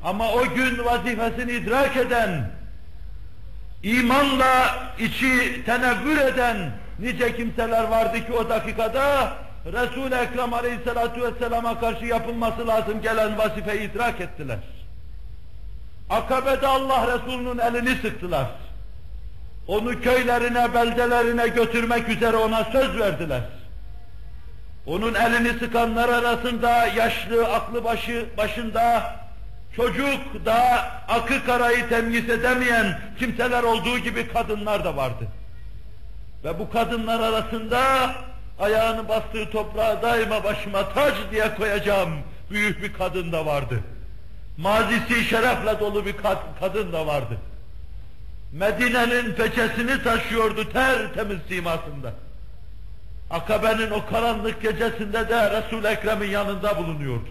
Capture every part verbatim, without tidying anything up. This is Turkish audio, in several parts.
Ama o gün vazifesini idrak eden, imanla içi tenevvür eden nice kimseler vardı ki o dakikada Resul-i Ekrem Aleyhisselatü Vesselam'a karşı yapılması lazım gelen vazifeyi idrak ettiler. Akabe'de Allah Resulü'nün elini sıktılar. Onu köylerine, beldelerine götürmek üzere ona söz verdiler. Onun elini sıkanlar arasında yaşlı, aklı başı başında çocuk, daha akı karayı temyiz edemeyen kimseler olduğu gibi kadınlar da vardı. Ve bu kadınlar arasında ayağını bastığı toprağa daima başıma tac diye koyacağım büyük bir kadın da vardı. Mazisi şerefle dolu bir kadın da vardı. Medine'nin peçesini taşıyordu tertemiz simasında. Akabe'nin o karanlık gecesinde de Resul-i Ekrem'in yanında bulunuyordu.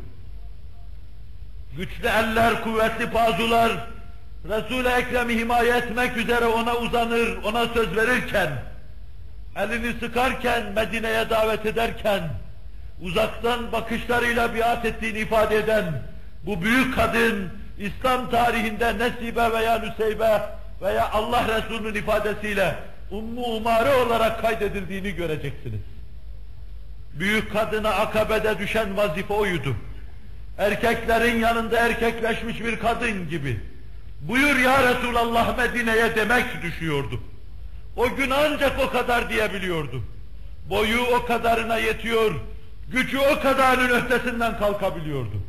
Güçlü eller, kuvvetli bazular Resul-i Ekrem'i himaye etmek üzere ona uzanır, ona söz verirken, elini sıkarken, Medine'ye davet ederken, uzaktan bakışlarıyla biat ettiğini ifade eden bu büyük kadın, İslam tarihinde Nesibe veya Nüseybe veya Allah Resulü'nün ifadesiyle Ummu Umare olarak kaydedildiğini göreceksiniz. Büyük kadına Akabe'de düşen vazife oydu. Erkeklerin yanında erkekleşmiş bir kadın gibi, buyur ya Resulallah Medine'ye demek düşüyordu. O gün ancak o kadar diyebiliyordu. Boyu o kadarına yetiyor, gücü o kadarının ötesinden kalkabiliyordu.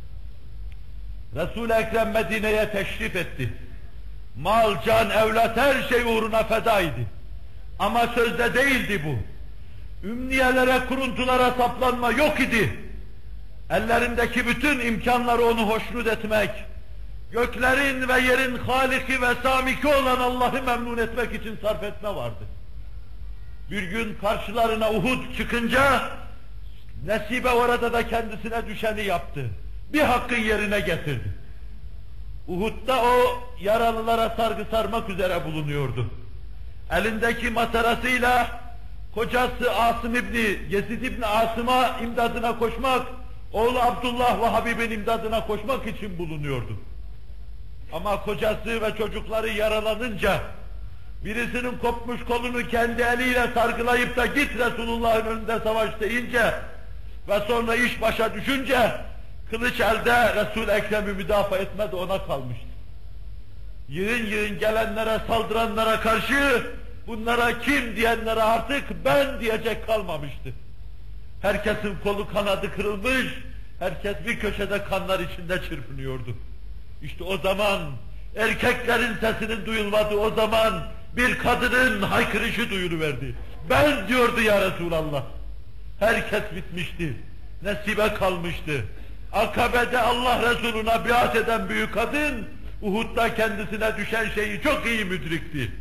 Resul-i Ekrem Medine'ye teşrif etti. Mal, can, evlat her şey uğruna fedaydı. Ama sözde değildi bu. Ümniyelere, kuruntulara saplanma yok idi. Ellerindeki bütün imkanları onu hoşnut etmek, göklerin ve yerin Haliki ve Samiki olan Allah'ı memnun etmek için sarf etme vardı. Bir gün karşılarına Uhud çıkınca, Nesibe orada da kendisine düşeni yaptı. Bir hakkın yerine getirdi. Uhud'da o yaralılara sargı sarmak üzere bulunuyordu. Elindeki matarasıyla kocası Asım İbni, Yezid İbni Asım'a imdadına koşmak, oğlu Abdullah ve Habib'in imdadına koşmak için bulunuyordu. Ama kocası ve çocukları yaralanınca, birisinin kopmuş kolunu kendi eliyle sargılayıp da git Resulullah'ın önünde savaş deyince ve sonra iş başa düşünce, kılıç elde Resul-i Ekrem'i müdafaa etmedi, ona kalmıştı. Yığın yığın gelenlere, saldıranlara karşı, bunlara kim diyenlere artık ben diyecek kalmamıştı. Herkesin kolu kanadı kırılmış, herkes bir köşede kanlar içinde çırpınıyordu. İşte o zaman erkeklerin sesinin duyulmadığı o zaman bir kadının haykırışı duyuluverdi. Ben diyordu ya Resulallah. Herkes bitmişti. Nesibe kalmıştı. Akabe'de Allah Resulü'ne biat eden büyük kadın, Uhud'da kendisine düşen şeyi çok iyi müdrikti.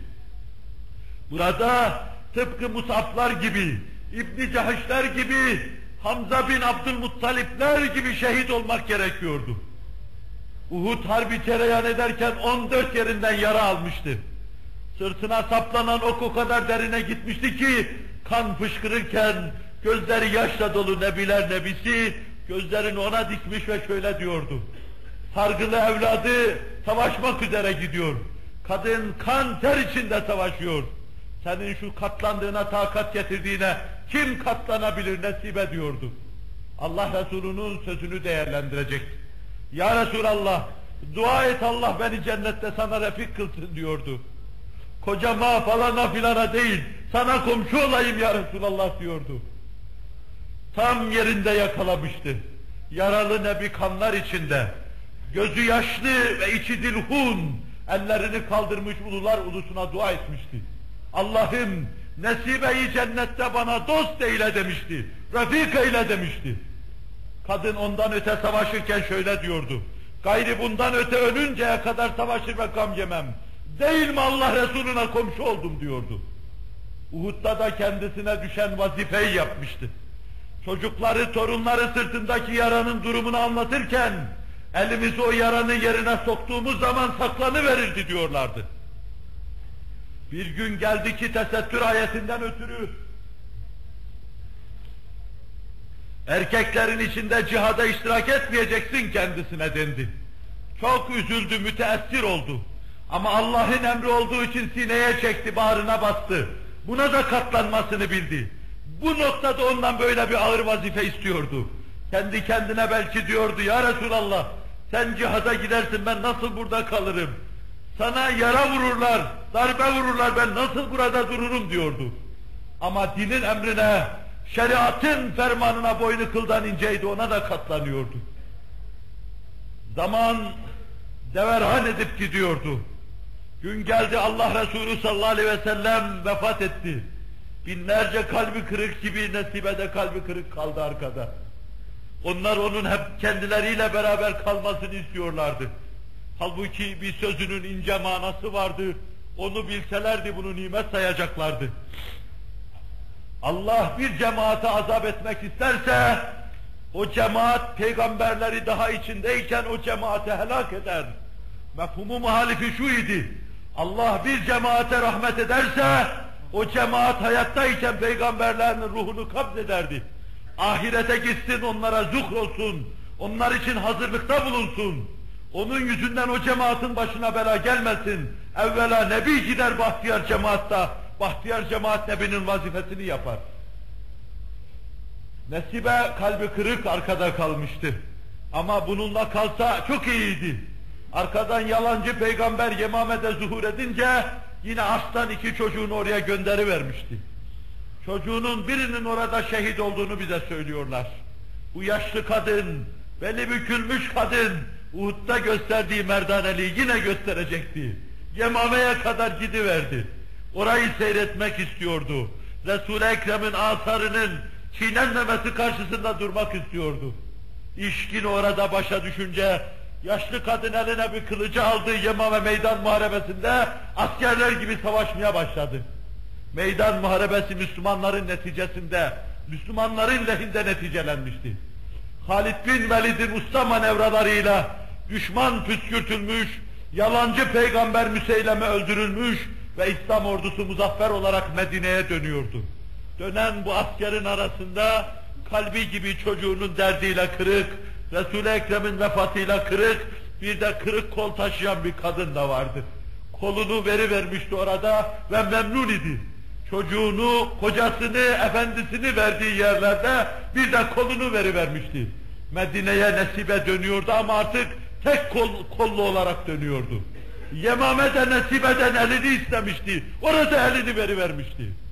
Burada tıpkı Mus'ablar gibi, İbn-i Cahişler gibi, Hamza bin Abdülmuttalipler gibi şehit olmak gerekiyordu. Uhud harbi cereyan ederken on dört yerinden yara almıştı. Sırtına saplanan ok o kadar derine gitmişti ki, kan fışkırırken, gözleri yaşla dolu Nebiler Nebisi, gözlerini ona dikmiş ve şöyle diyordu. Sargılı evladı savaşmak üzere gidiyor. Kadın kan ter içinde savaşıyor. Senin şu katlandığına takat getirdiğine kim katlanabilir Nesibe diyordu. Allah Resulü'nün sözünü değerlendirecekti. Ya Resulallah, dua et Allah beni cennette sana refik kılsın diyordu. Kocama falana filana değil, sana komşu olayım ya Resulallah diyordu. Tam yerinde yakalamıştı. Yaralı Nebi kanlar içinde, gözü yaşlı ve içi dilhun, ellerini kaldırmış ulular ulusuna dua etmişti. Allah'ım Nesibe'yi cennette bana dost eyle demişti, refik eyle demişti. Kadın ondan öte savaşırken şöyle diyordu, gayri bundan öte ölünceye kadar savaşır ve gam yemem, değil mi Allah Resulüne komşu oldum diyordu. Uhud'da da kendisine düşen vazifeyi yapmıştı. Çocukları, torunları sırtındaki yaranın durumunu anlatırken, elimizi o yaranın yerine soktuğumuz zaman saklanıverirdi diyorlardı. Bir gün geldi ki tesettür ayetinden ötürü, erkeklerin içinde cihada iştirak etmeyeceksin kendisine dendi. Çok üzüldü, müteessir oldu. Ama Allah'ın emri olduğu için sineye çekti, bağrına bastı. Buna da katlanmasını bildi. Bu noktada ondan böyle bir ağır vazife istiyordu. Kendi kendine belki diyordu, ya Resulallah, sen cihada gidersin, ben nasıl burada kalırım? Sana yara vururlar, darbe vururlar, ben nasıl burada dururum diyordu. Ama dinin emrine, şeriatın fermanına boynu kıldan inceydi, ona da katlanıyordu. Zaman deverhan edip gidiyordu. Gün geldi, Allah Resulü sallallahu aleyhi ve sellem vefat etti. Binlerce kalbi kırık gibi Nesibe de kalbi kırık kaldı arkada. Onlar onun hep kendileriyle beraber kalmasını istiyorlardı. Halbuki bir sözünün ince manası vardı. Onu bilselerdi bunu nimet sayacaklardı. Allah bir cemaate azap etmek isterse, o cemaat peygamberleri daha içindeyken o cemaate helak eder. Mefhumu muhalifi şu idi: Allah bir cemaate rahmet ederse, o cemaat hayattayken peygamberlerin ruhunu kabzederdi. Ahirete gitsin, onlara zuhrolsun, onlar için hazırlıkta bulunsun. Onun yüzünden o cemaatin başına bela gelmesin. Evvela Nebi gider bahtiyar cemaatta, bahtiyar cemaat Nebi'nin vazifesini yapar. Nesibe kalbi kırık arkada kalmıştı. Ama bununla kalsa çok iyiydi. Arkadan yalancı peygamber Yemame'de zuhur edince yine aslan iki çocuğunu oraya gönderivermişti. Çocuğunun birinin orada şehit olduğunu bize söylüyorlar. Bu yaşlı kadın, beli bükülmüş kadın, Uhud'da gösterdiği merdaneliği yine gösterecekti. Yemame'ye kadar gidiverdi. Orayı seyretmek istiyordu. Resul-i Ekrem'in asarının çiğnenmemesi karşısında durmak istiyordu. İş yine orada başa düşünce, yaşlı kadın eline bir kılıcı aldı, Yemame meydan muharebesinde askerler gibi savaşmaya başladı. Meydan muharebesi Müslümanların neticesinde, Müslümanların lehinde neticelenmişti. Halid bin Velid'in usta manevralarıyla düşman püskürtülmüş, yalancı peygamber Müseyleme öldürülmüş ve İslam ordusu muzaffer olarak Medine'ye dönüyordu. Dönen bu askerin arasında kalbi gibi çocuğunun derdiyle kırık, Resul-i Ekrem'in vefatıyla kırık, bir de kırık kol taşıyan bir kadın da vardı. Kolunu verivermişti orada ve memnun idi. Çocuğunu, kocasını, efendisini verdiği yerlerde bir de kolunu verivermişti. Medine'ye Nesibe dönüyordu ama artık tek kol, kollu olarak dönüyordu. Yemame'de Nesibe'den elini istemişti, orada elini verivermişti.